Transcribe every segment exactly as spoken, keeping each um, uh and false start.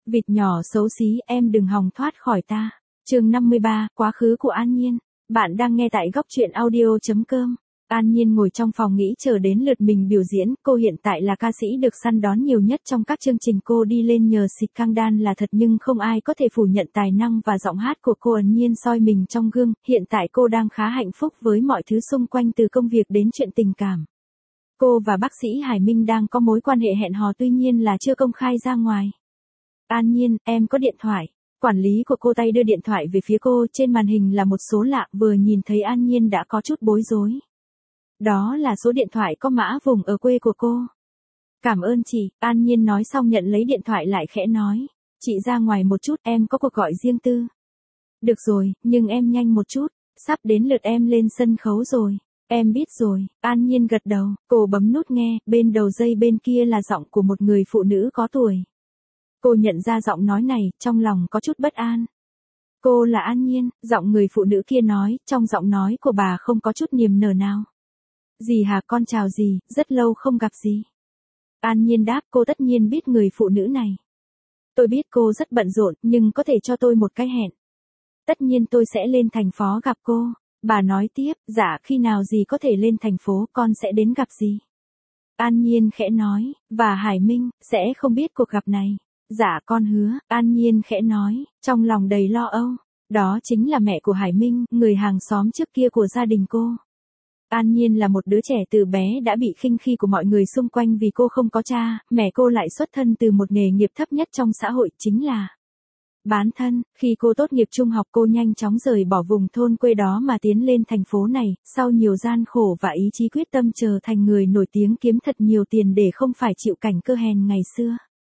Vịt nhỏ xấu xí, em đừng hòng thoát khỏi ta. Chương năm mươi ba, quá khứ của An Nhiên. Bạn đang nghe tại góc truyện audio.com. An Nhiên ngồi trong phòng nghĩ chờ đến lượt mình biểu diễn, cô hiện tại là ca sĩ được săn đón nhiều nhất trong các chương trình, cô đi lên nhờ scandal là thật, nhưng không ai có thể phủ nhận tài năng và giọng hát của cô. An Nhiên soi mình trong gương, hiện tại cô đang khá hạnh phúc với mọi thứ xung quanh từ công việc đến chuyện tình cảm. Cô và bác sĩ Hải Minh đang có mối quan hệ hẹn hò, tuy nhiên là chưa công khai ra ngoài. An Nhiên, em có điện thoại. Quản lý của cô tay đưa điện thoại về phía cô, trên màn hình là một số lạ, vừa nhìn thấy An Nhiên đã có chút bối rối. Đó là số điện thoại có mã vùng ở quê của cô. Cảm ơn chị, An Nhiên nói xong nhận lấy điện thoại lại khẽ nói. Chị ra ngoài một chút, em có cuộc gọi riêng tư. Được rồi, nhưng em nhanh một chút, sắp đến lượt em lên sân khấu rồi. Em biết rồi, An Nhiên gật đầu, cô bấm nút nghe, bên đầu dây bên kia là giọng của một người phụ nữ có tuổi. Cô nhận ra giọng nói này, trong lòng có chút bất an. Cô là An Nhiên, giọng người phụ nữ kia nói, trong giọng nói của bà không có chút niềm nở nào. Dì hả, con chào dì, rất lâu không gặp dì. An Nhiên đáp, cô tất nhiên biết người phụ nữ này. Tôi biết cô rất bận rộn, nhưng có thể cho tôi một cái hẹn. Tất nhiên tôi sẽ lên thành phố gặp cô. Bà nói tiếp, dạ khi nào dì có thể lên thành phố con sẽ đến gặp dì. An Nhiên khẽ nói, và Hải Minh, sẽ không biết cuộc gặp này. Dạ con hứa, An Nhiên khẽ nói, trong lòng đầy lo âu. Đó chính là mẹ của Hải Minh, người hàng xóm trước kia của gia đình cô. An Nhiên là một đứa trẻ từ bé đã bị khinh khi của mọi người xung quanh vì cô không có cha, mẹ cô lại xuất thân từ một nghề nghiệp thấp nhất trong xã hội, chính là bán thân. Khi cô tốt nghiệp trung học, cô nhanh chóng rời bỏ vùng thôn quê đó mà tiến lên thành phố này, sau nhiều gian khổ và ý chí quyết tâm trở thành người nổi tiếng, kiếm thật nhiều tiền để không phải chịu cảnh cơ hèn ngày xưa.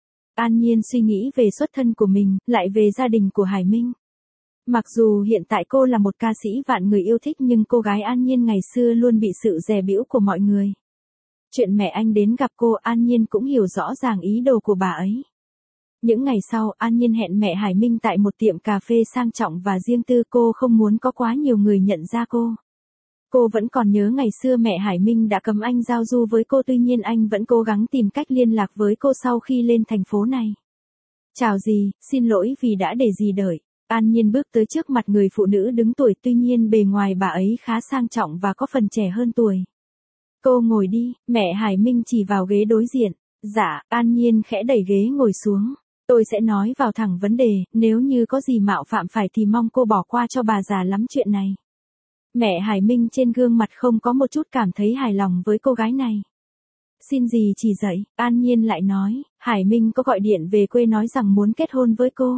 An Nhiên suy nghĩ về xuất thân của mình, lại về gia đình của Hải Minh. Mặc dù hiện tại cô là một ca sĩ vạn người yêu thích, nhưng cô gái An Nhiên ngày xưa luôn bị sự dè bỉu của mọi người. Chuyện mẹ anh đến gặp cô, An Nhiên cũng hiểu rõ ràng ý đồ của bà ấy. Những ngày sau, An Nhiên hẹn mẹ Hải Minh tại một tiệm cà phê sang trọng và riêng tư, cô không muốn có quá nhiều người nhận ra cô. Cô vẫn còn nhớ ngày xưa mẹ Hải Minh đã cấm anh giao du với cô, tuy nhiên anh vẫn cố gắng tìm cách liên lạc với cô sau khi lên thành phố này. Chào dì, xin lỗi vì đã để dì đợi. An Nhiên bước tới trước mặt người phụ nữ đứng tuổi, tuy nhiên bề ngoài bà ấy khá sang trọng và có phần trẻ hơn tuổi. Cô ngồi đi, mẹ Hải Minh chỉ vào ghế đối diện. Dạ, An Nhiên khẽ đẩy ghế ngồi xuống. Tôi sẽ nói vào thẳng vấn đề, nếu như có gì mạo phạm phải thì mong cô bỏ qua cho bà già lắm chuyện này. Mẹ Hải Minh trên gương mặt không có một chút cảm thấy hài lòng với cô gái này. Xin dì chỉ dạy, An Nhiên lại nói, Hải Minh có gọi điện về quê nói rằng muốn kết hôn với cô.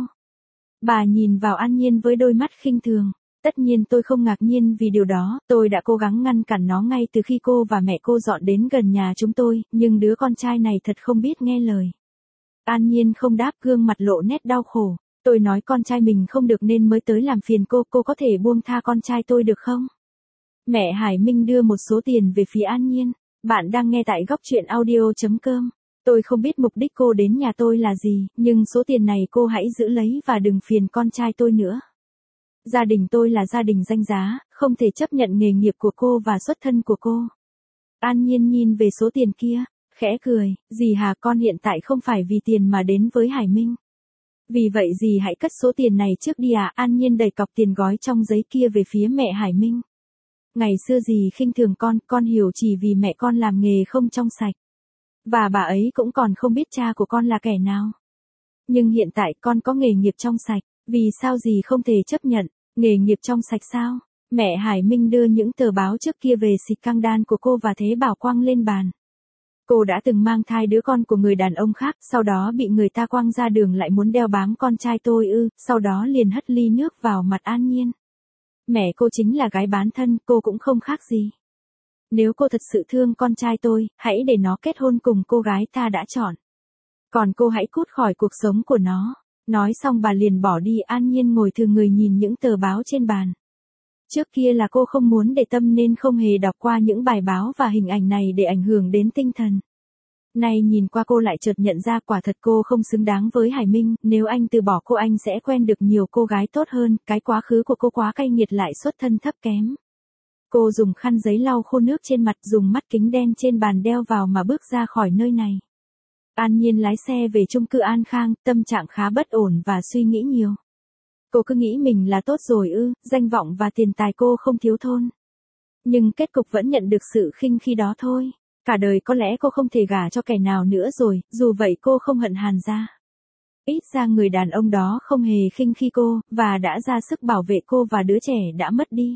Bà nhìn vào An Nhiên với đôi mắt khinh thường. Tất nhiên tôi không ngạc nhiên vì điều đó, tôi đã cố gắng ngăn cản nó ngay từ khi cô và mẹ cô dọn đến gần nhà chúng tôi, nhưng đứa con trai này thật không biết nghe lời. An Nhiên không đáp, gương mặt lộ nét đau khổ. Tôi nói con trai mình không được nên mới tới làm phiền cô, cô có thể buông tha con trai tôi được không? Mẹ Hải Minh đưa một số tiền về phía An Nhiên. Bạn đang nghe tại góc truyện audio.com. Tôi không biết mục đích cô đến nhà tôi là gì, nhưng số tiền này cô hãy giữ lấy và đừng phiền con trai tôi nữa. Gia đình tôi là gia đình danh giá, không thể chấp nhận nghề nghiệp của cô và xuất thân của cô. An Nhiên nhìn về số tiền kia, khẽ cười, dì hà, con hiện tại không phải vì tiền mà đến với Hải Minh. Vì vậy dì hãy cất số tiền này trước đi à. An Nhiên đẩy cọc tiền gói trong giấy kia về phía mẹ Hải Minh. Ngày xưa dì khinh thường con, con hiểu chỉ vì mẹ con làm nghề không trong sạch. Và bà ấy cũng còn không biết cha của con là kẻ nào. Nhưng hiện tại con có nghề nghiệp trong sạch, vì sao dì không thể chấp nhận, nghề nghiệp trong sạch sao? Mẹ Hải Minh đưa những tờ báo trước kia về scandal của cô và Thế Bảo quăng lên bàn. Cô đã từng mang thai đứa con của người đàn ông khác, sau đó bị người ta quăng ra đường, lại muốn đeo bám con trai tôi ư, sau đó liền hất ly nước vào mặt An Nhiên. Mẹ cô chính là gái bán thân, cô cũng không khác gì. Nếu cô thật sự thương con trai tôi, hãy để nó kết hôn cùng cô gái ta đã chọn. Còn cô hãy cút khỏi cuộc sống của nó. Nói xong bà liền bỏ đi. An Nhiên ngồi thừa người nhìn những tờ báo trên bàn. Trước kia là cô không muốn để tâm nên không hề đọc qua những bài báo và hình ảnh này để ảnh hưởng đến tinh thần. Nay nhìn qua cô lại chợt nhận ra quả thật cô không xứng đáng với Hải Minh, nếu anh từ bỏ cô anh sẽ quen được nhiều cô gái tốt hơn, cái quá khứ của cô quá cay nghiệt lại xuất thân thấp kém. Cô dùng khăn giấy lau khô nước trên mặt, dùng mắt kính đen trên bàn đeo vào mà bước ra khỏi nơi này. An Nhiên lái xe về chung cư An Khang, tâm trạng khá bất ổn và suy nghĩ nhiều. Cô cứ nghĩ mình là tốt rồi ư, danh vọng và tiền tài cô không thiếu thốn. Nhưng kết cục vẫn nhận được sự khinh khi đó thôi. Cả đời có lẽ cô không thể gả cho kẻ nào nữa rồi, dù vậy cô không hận Hàn gia. Ít ra người đàn ông đó không hề khinh khi cô, và đã ra sức bảo vệ cô và đứa trẻ đã mất đi.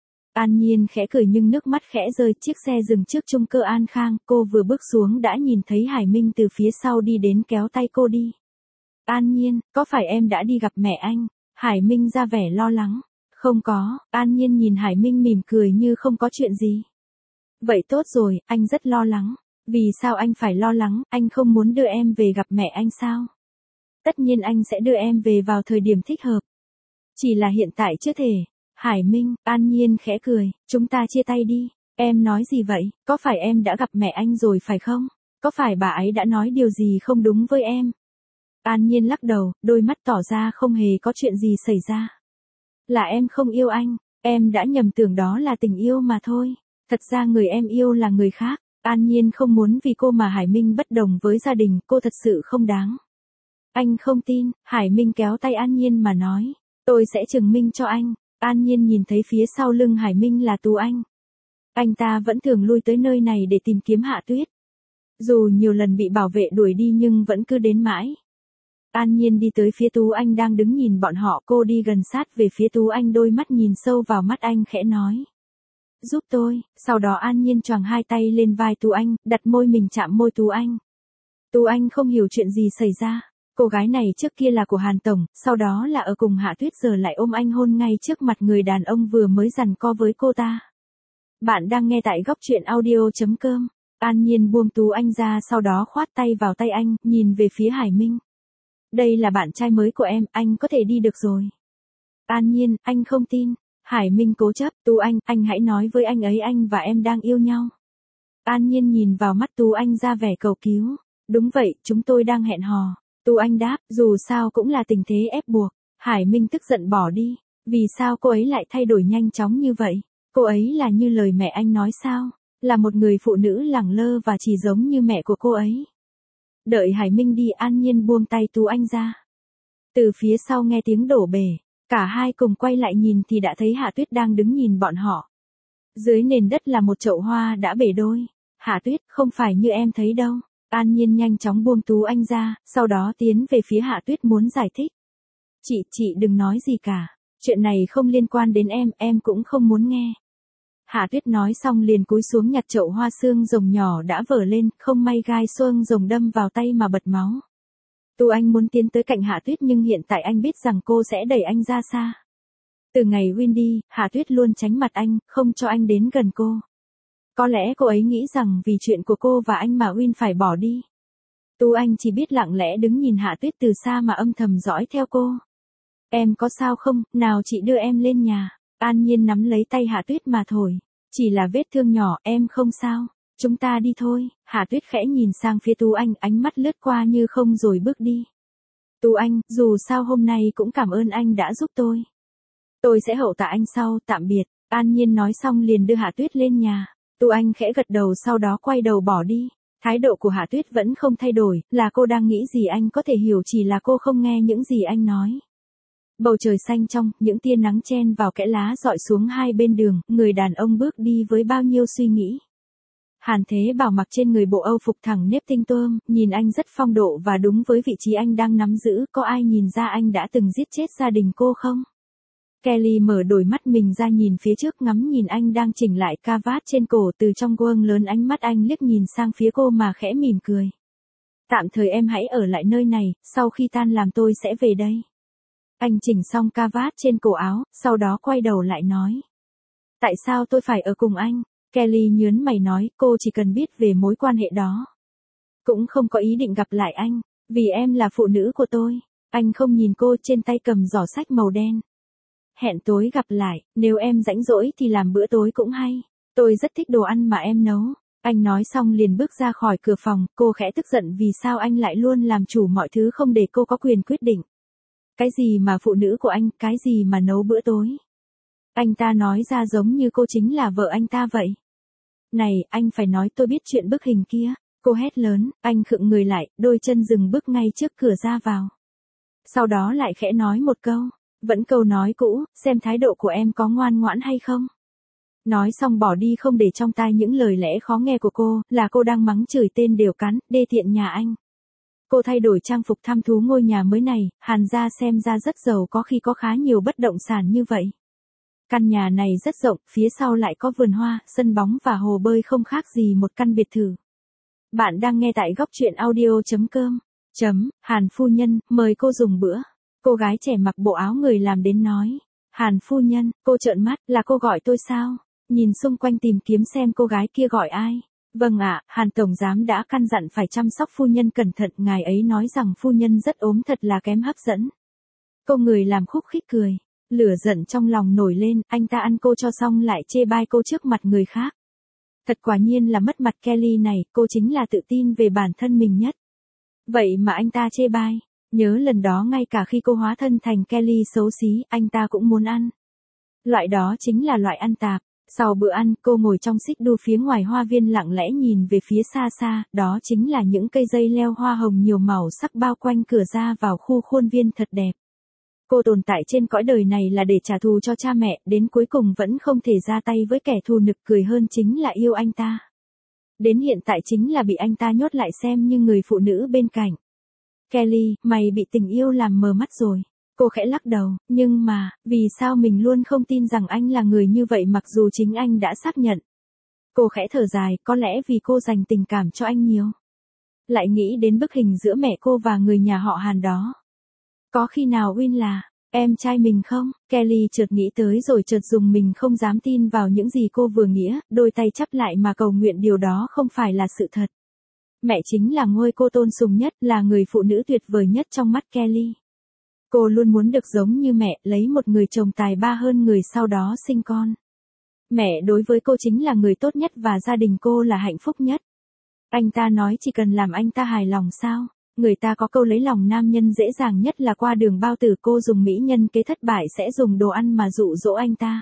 An Nhiên khẽ cười nhưng nước mắt khẽ rơi, chiếc xe dừng trước chung cư An Khang, cô vừa bước xuống đã nhìn thấy Hải Minh từ phía sau đi đến kéo tay cô đi. An Nhiên, có phải em đã đi gặp mẹ anh? Hải Minh ra vẻ lo lắng. Không có, An Nhiên nhìn Hải Minh mỉm cười như không có chuyện gì. Vậy tốt rồi, anh rất lo lắng. Vì sao anh phải lo lắng, anh không muốn đưa em về gặp mẹ anh sao? Tất nhiên anh sẽ đưa em về vào thời điểm thích hợp. Chỉ là hiện tại chưa thể. Hải Minh, An Nhiên khẽ cười, chúng ta chia tay đi. Em nói gì vậy, có phải em đã gặp mẹ anh rồi phải không? Có phải bà ấy đã nói điều gì không đúng với em? An Nhiên lắc đầu, đôi mắt tỏ ra không hề có chuyện gì xảy ra. Là em không yêu anh, em đã nhầm tưởng đó là tình yêu mà thôi. Thật ra người em yêu là người khác. An Nhiên không muốn vì cô mà Hải Minh bất đồng với gia đình, cô thật sự không đáng. Anh không tin, Hải Minh kéo tay An Nhiên mà nói. Tôi sẽ chứng minh cho anh. An Nhiên nhìn thấy phía sau lưng Hải Minh là Tú Anh. Anh ta vẫn thường lui tới nơi này để tìm kiếm Hạ Tuyết. Dù nhiều lần bị bảo vệ đuổi đi nhưng vẫn cứ đến mãi. An Nhiên đi tới phía Tú Anh đang đứng nhìn bọn họ, cô đi gần sát về phía Tú Anh, đôi mắt nhìn sâu vào mắt anh khẽ nói. Giúp tôi, sau đó An Nhiên choàng hai tay lên vai Tú Anh, đặt môi mình chạm môi Tú Anh. Tú Anh không hiểu chuyện gì xảy ra. Cô gái này trước kia là của Hàn Tổng, sau đó là ở cùng Hạ Tuyết, giờ lại ôm anh hôn ngay trước mặt người đàn ông vừa mới giằng co với cô ta. Bạn đang nghe tại góc truyện audio.com. An Nhiên buông Tú Anh ra, sau đó khoát tay vào tay anh, nhìn về phía Hải Minh. Đây là bạn trai mới của em, anh có thể đi được rồi. An Nhiên, anh không tin. Hải Minh cố chấp, Tú Anh, anh hãy nói với anh ấy anh và em đang yêu nhau. An Nhiên nhìn vào mắt Tú Anh ra vẻ cầu cứu. Đúng vậy, chúng tôi đang hẹn hò. Tú Anh đáp, dù sao cũng là tình thế ép buộc. Hải Minh tức giận bỏ đi. Vì sao cô ấy lại thay đổi nhanh chóng như vậy? Cô ấy là như lời mẹ anh nói sao? Là một người phụ nữ lẳng lơ và chỉ giống như mẹ của cô ấy. Đợi Hải Minh đi, An Nhiên buông tay Tú Anh ra. Từ phía sau nghe tiếng đổ bể. Cả hai cùng quay lại nhìn thì đã thấy Hạ Tuyết đang đứng nhìn bọn họ. Dưới nền đất là một chậu hoa đã bể đôi. Hạ Tuyết, không phải như em thấy đâu. An Nhiên nhanh chóng buông Tú Anh ra, sau đó tiến về phía Hạ Tuyết muốn giải thích. Chị, chị đừng nói gì cả. Chuyện này không liên quan đến em, em cũng không muốn nghe. Hạ Tuyết nói xong liền cúi xuống nhặt chậu hoa xương rồng nhỏ đã vỡ lên, không may gai xương rồng đâm vào tay mà bật máu. Tú Anh muốn tiến tới cạnh Hạ Tuyết nhưng hiện tại anh biết rằng cô sẽ đẩy anh ra xa. Từ ngày Win đi, Hạ Tuyết luôn tránh mặt anh, không cho anh đến gần cô. Có lẽ cô ấy nghĩ rằng vì chuyện của cô và anh mà Win phải bỏ đi. Tú Anh chỉ biết lặng lẽ đứng nhìn Hạ Tuyết từ xa mà âm thầm dõi theo cô. Em có sao không, nào chị đưa em lên nhà. An Nhiên nắm lấy tay Hạ Tuyết mà thổi. Chỉ là vết thương nhỏ, em không sao. Chúng ta đi thôi. Hạ Tuyết khẽ nhìn sang phía Tú Anh, ánh mắt lướt qua như không rồi bước đi. Tú Anh, dù sao hôm nay cũng cảm ơn anh đã giúp tôi. Tôi sẽ hậu tạ anh sau, tạm biệt. An Nhiên nói xong liền đưa Hạ Tuyết lên nhà. Tú Anh khẽ gật đầu sau đó quay đầu bỏ đi. Thái độ của Hạ Tuyết vẫn không thay đổi, là cô đang nghĩ gì anh có thể hiểu, chỉ là cô không nghe những gì anh nói. Bầu trời xanh trong, những tia nắng chen vào kẽ lá dọi xuống hai bên đường, người đàn ông bước đi với bao nhiêu suy nghĩ. Hàn Thế Bảo mặc trên người bộ Âu phục thẳng nếp tinh tươm, nhìn anh rất phong độ và đúng với vị trí anh đang nắm giữ, có ai nhìn ra anh đã từng giết chết gia đình cô không? Kelly mở đôi mắt mình ra nhìn phía trước, ngắm nhìn anh đang chỉnh lại ca vát trên cổ, từ trong gương lớn ánh mắt anh liếc nhìn sang phía cô mà khẽ mỉm cười. Tạm thời em hãy ở lại nơi này, sau khi tan làm tôi sẽ về đây. Anh chỉnh xong ca vát trên cổ áo, sau đó quay đầu lại nói. Tại sao tôi phải ở cùng anh? Kelly nhớn mày nói, cô chỉ cần biết về mối quan hệ đó. Cũng không có ý định gặp lại anh, vì em là phụ nữ của tôi. Anh không nhìn cô, trên tay cầm giỏ sách màu đen. Hẹn tối gặp lại, nếu em rảnh rỗi thì làm bữa tối cũng hay. Tôi rất thích đồ ăn mà em nấu. Anh nói xong liền bước ra khỏi cửa phòng, cô khẽ tức giận vì sao anh lại luôn làm chủ mọi thứ không để cô có quyền quyết định. Cái gì mà phụ nữ của anh, cái gì mà nấu bữa tối. Anh ta nói ra giống như cô chính là vợ anh ta vậy. Này, anh phải nói tôi biết chuyện bức hình kia. Cô hét lớn, anh khựng người lại, đôi chân dừng bước ngay trước cửa ra vào. Sau đó lại khẽ nói một câu, vẫn câu nói cũ, xem thái độ của em có ngoan ngoãn hay không. Nói xong bỏ đi không để trong tai những lời lẽ khó nghe của cô, là cô đang mắng chửi tên đều cắn, đê tiện nhà anh. Cô thay đổi trang phục thăm thú ngôi nhà mới này, Hàn gia xem ra rất giàu có khi có khá nhiều bất động sản như vậy. Căn nhà này rất rộng, phía sau lại có vườn hoa, sân bóng và hồ bơi không khác gì một căn biệt thự. Bạn đang nghe tại góc truyện audio.com. Chấm, Hàn phu nhân, mời cô dùng bữa. Cô gái trẻ mặc bộ áo người làm đến nói. Hàn phu nhân, cô trợn mắt, là cô gọi tôi sao? Nhìn xung quanh tìm kiếm xem cô gái kia gọi ai. Vâng ạ, Hàn tổng giám đã căn dặn phải chăm sóc phu nhân cẩn thận, ngài ấy nói rằng phu nhân rất ốm thật là kém hấp dẫn. Cô người làm khúc khích cười. Lửa giận trong lòng nổi lên, anh ta ăn cô cho xong lại chê bai cô trước mặt người khác. Thật quả nhiên là mất mặt Kelly này, cô chính là tự tin về bản thân mình nhất. Vậy mà anh ta chê bai, nhớ lần đó ngay cả khi cô hóa thân thành Kelly xấu xí, anh ta cũng muốn ăn. Loại đó chính là loại ăn tạp. Sau bữa ăn, cô ngồi trong xích đu phía ngoài hoa viên lặng lẽ nhìn về phía xa xa, đó chính là những cây dây leo hoa hồng nhiều màu sắc bao quanh cửa ra vào khu khuôn viên thật đẹp. Cô tồn tại trên cõi đời này là để trả thù cho cha mẹ, đến cuối cùng vẫn không thể ra tay với kẻ thù nực cười hơn chính là yêu anh ta. Đến hiện tại chính là bị anh ta nhốt lại xem như người phụ nữ bên cạnh. Kelly, mày bị tình yêu làm mờ mắt rồi. Cô khẽ lắc đầu, nhưng mà, vì sao mình luôn không tin rằng anh là người như vậy mặc dù chính anh đã xác nhận. Cô khẽ thở dài, có lẽ vì cô dành tình cảm cho anh nhiều. Lại nghĩ đến bức hình giữa mẹ cô và người nhà họ Hàn đó. Có khi nào Win là em trai mình không? Kelly chợt nghĩ tới rồi chợt dùng mình không dám tin vào những gì cô vừa nghĩa, đôi tay chắp lại mà cầu nguyện điều đó không phải là sự thật. Mẹ chính là ngôi cô tôn sùng nhất, là người phụ nữ tuyệt vời nhất trong mắt Kelly. Cô luôn muốn được giống như mẹ, lấy một người chồng tài ba hơn người sau đó sinh con. Mẹ đối với cô chính là người tốt nhất và gia đình cô là hạnh phúc nhất. Anh ta nói chỉ cần làm anh ta hài lòng sao? Người ta có câu lấy lòng nam nhân dễ dàng nhất là qua đường bao tử, cô dùng mỹ nhân kế thất bại sẽ dùng đồ ăn mà dụ dỗ anh ta.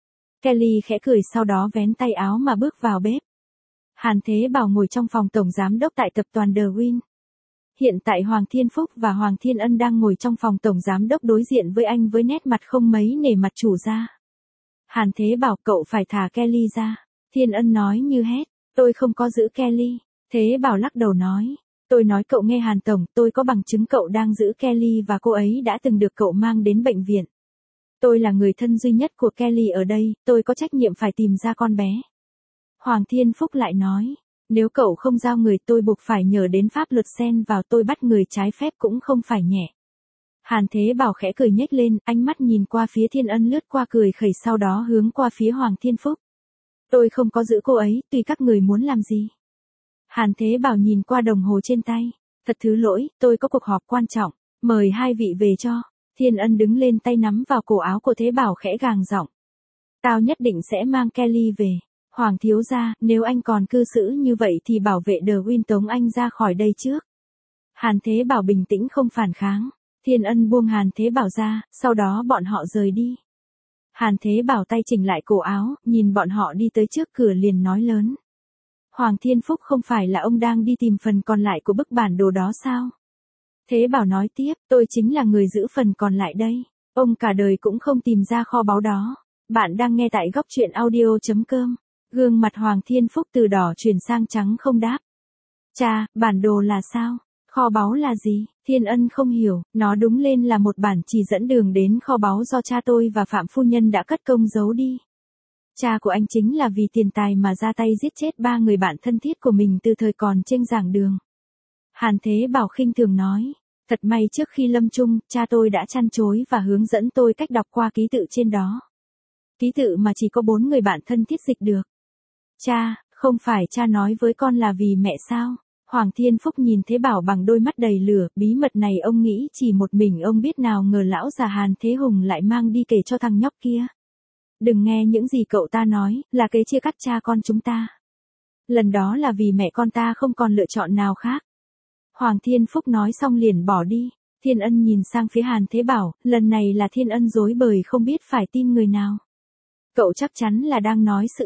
Kelly khẽ cười sau đó vén tay áo mà bước vào bếp. Hàn Thế Bảo ngồi trong phòng tổng giám đốc tại tập đoàn The Win. Hiện tại Hoàng Thiên Phúc và Hoàng Thiên Ân đang ngồi trong phòng tổng giám đốc đối diện với anh với nét mặt không mấy nể mặt chủ gia. Hàn Thế Bảo, cậu phải thả Kelly ra. Thiên Ân nói như hét, tôi không có giữ Kelly. Thế Bảo lắc đầu nói, tôi nói cậu nghe Hàn tổng, tôi có bằng chứng cậu đang giữ Kelly và cô ấy đã từng được cậu mang đến bệnh viện. Tôi là người thân duy nhất của Kelly ở đây, tôi có trách nhiệm phải tìm ra con bé. Hoàng Thiên Phúc lại nói, nếu cậu không giao người tôi buộc phải nhờ đến pháp luật xen vào, tôi bắt người trái phép cũng không phải nhẹ. Hàn Thế Bảo khẽ cười nhếch lên, ánh mắt nhìn qua phía Thiên Ân lướt qua cười khẩy sau đó hướng qua phía Hoàng Thiên Phúc. Tôi không có giữ cô ấy, tùy các người muốn làm gì. Hàn Thế Bảo nhìn qua đồng hồ trên tay. Thật thứ lỗi, tôi có cuộc họp quan trọng, mời hai vị về cho. Thiên Ân đứng lên tay nắm vào cổ áo của Thế Bảo khẽ gàng giọng. Tao nhất định sẽ mang Kelly về. Hoàng thiếu gia, nếu anh còn cư xử như vậy thì bảo vệ The Win tống anh ra khỏi đây trước. Hàn Thế Bảo bình tĩnh không phản kháng. Thiên Ân buông Hàn Thế Bảo ra, sau đó bọn họ rời đi. Hàn Thế Bảo tay chỉnh lại cổ áo, nhìn bọn họ đi tới trước cửa liền nói lớn. Hoàng Thiên Phúc, không phải là ông đang đi tìm phần còn lại của bức bản đồ đó sao? Thế Bảo nói tiếp, tôi chính là người giữ phần còn lại đây. Ông cả đời cũng không tìm ra kho báu đó. Bạn đang nghe tại góc truyện audio.com. Gương mặt Hoàng Thiên Phúc từ đỏ chuyển sang trắng không đáp. Cha, bản đồ là sao? Kho báu là gì? Thiên Ân không hiểu, nó đúng lên là một bản chỉ dẫn đường đến kho báu do cha tôi và Phạm phu nhân đã cất công giấu đi. Cha của anh chính là vì tiền tài mà ra tay giết chết ba người bạn thân thiết của mình từ thời còn trên giảng đường. Hàn Thế Bảo khinh thường nói, thật may trước khi lâm chung, cha tôi đã chăn chối và hướng dẫn tôi cách đọc qua ký tự trên đó. Ký tự mà chỉ có bốn người bạn thân thiết dịch được. Cha, không phải cha nói với con là vì mẹ sao? Hoàng Thiên Phúc nhìn Thế Bảo bằng đôi mắt đầy lửa, bí mật này ông nghĩ chỉ một mình ông biết, nào ngờ lão già Hàn Thế Hùng lại mang đi kể cho thằng nhóc kia. Đừng nghe những gì cậu ta nói, là kế chia cắt cha con chúng ta. Lần đó là vì mẹ con ta không còn lựa chọn nào khác. Hoàng Thiên Phúc nói xong liền bỏ đi. Thiên Ân nhìn sang phía Hàn Thế Bảo, lần này là Thiên Ân rối bời không biết phải tin người nào. Cậu chắc chắn là đang nói sự thật.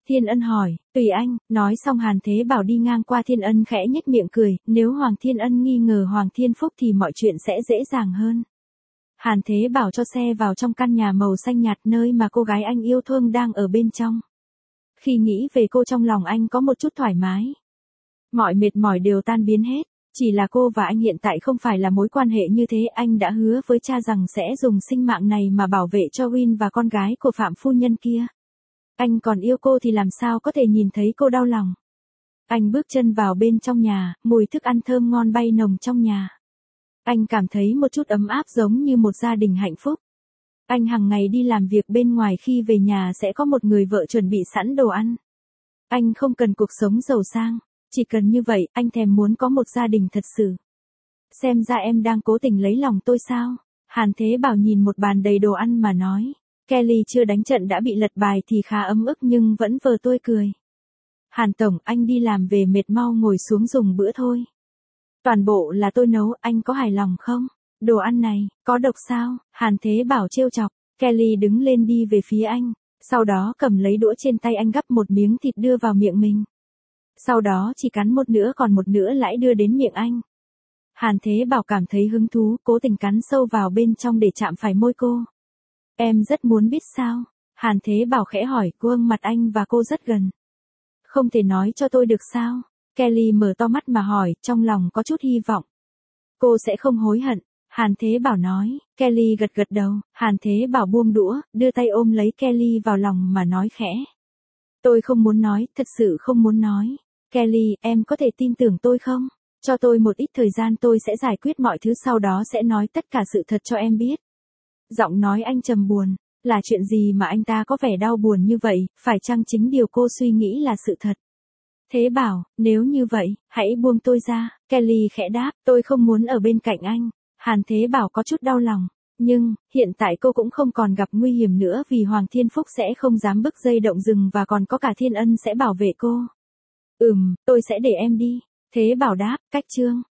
Thiên Ân hỏi, tùy anh, nói xong Hàn Thế Bảo đi ngang qua Thiên Ân khẽ nhếch miệng cười, nếu Hoàng Thiên Ân nghi ngờ Hoàng Thiên Phúc thì mọi chuyện sẽ dễ dàng hơn. Hàn Thế Bảo cho xe vào trong căn nhà màu xanh nhạt nơi mà cô gái anh yêu thương đang ở bên trong. Khi nghĩ về cô trong lòng anh có một chút thoải mái. Mọi mệt mỏi đều tan biến hết. Chỉ là cô và anh hiện tại không phải là mối quan hệ như thế, anh đã hứa với cha rằng sẽ dùng sinh mạng này mà bảo vệ cho Win và con gái của Phạm phu nhân kia. Anh còn yêu cô thì làm sao có thể nhìn thấy cô đau lòng. Anh bước chân vào bên trong nhà, mùi thức ăn thơm ngon bay nồng trong nhà. Anh cảm thấy một chút ấm áp giống như một gia đình hạnh phúc. Anh hàng ngày đi làm việc bên ngoài, khi về nhà sẽ có một người vợ chuẩn bị sẵn đồ ăn. Anh không cần cuộc sống giàu sang. Chỉ cần như vậy, anh thèm muốn có một gia đình thật sự. Xem ra em đang cố tình lấy lòng tôi sao? Hàn Thế Bảo nhìn một bàn đầy đồ ăn mà nói. Kelly chưa đánh trận đã bị lật bài thì khá ấm ức nhưng vẫn vờ tươi cười. Hàn Tổng, anh đi làm về mệt, mau ngồi xuống dùng bữa thôi. Toàn bộ là tôi nấu, anh có hài lòng không? Đồ ăn này, có độc sao? Hàn Thế Bảo trêu chọc. Kelly đứng lên đi về phía anh. Sau đó cầm lấy đũa trên tay anh, gắp một miếng thịt đưa vào miệng mình. Sau đó chỉ cắn một nửa, còn một nửa lại đưa đến miệng anh. Hàn Thế Bảo cảm thấy hứng thú, cố tình cắn sâu vào bên trong để chạm phải môi cô. Em rất muốn biết sao? Hàn Thế Bảo khẽ hỏi, gương mặt anh và cô rất gần. Không thể nói cho tôi được sao? Kelly mở to mắt mà hỏi, trong lòng có chút hy vọng. Cô sẽ không hối hận. Hàn Thế Bảo nói. Kelly gật gật đầu. Hàn Thế Bảo buông đũa, đưa tay ôm lấy Kelly vào lòng mà nói khẽ. Tôi không muốn nói, thật sự không muốn nói. Kelly, em có thể tin tưởng tôi không? Cho tôi một ít thời gian, tôi sẽ giải quyết mọi thứ, sau đó sẽ nói tất cả sự thật cho em biết. Giọng nói anh trầm buồn. Là chuyện gì mà anh ta có vẻ đau buồn như vậy, phải chăng chính điều cô suy nghĩ là sự thật? Thế Bảo, nếu như vậy, hãy buông tôi ra. Kelly khẽ đáp, tôi không muốn ở bên cạnh anh. Hàn Thế Bảo có chút đau lòng. Nhưng, hiện tại cô cũng không còn gặp nguy hiểm nữa vì Hoàng Thiên Phúc sẽ không dám bứt dây động rừng và còn có cả Thiên Ân sẽ bảo vệ cô. Ừm, tôi sẽ để em đi. Thế Bảo đáp, cách chương.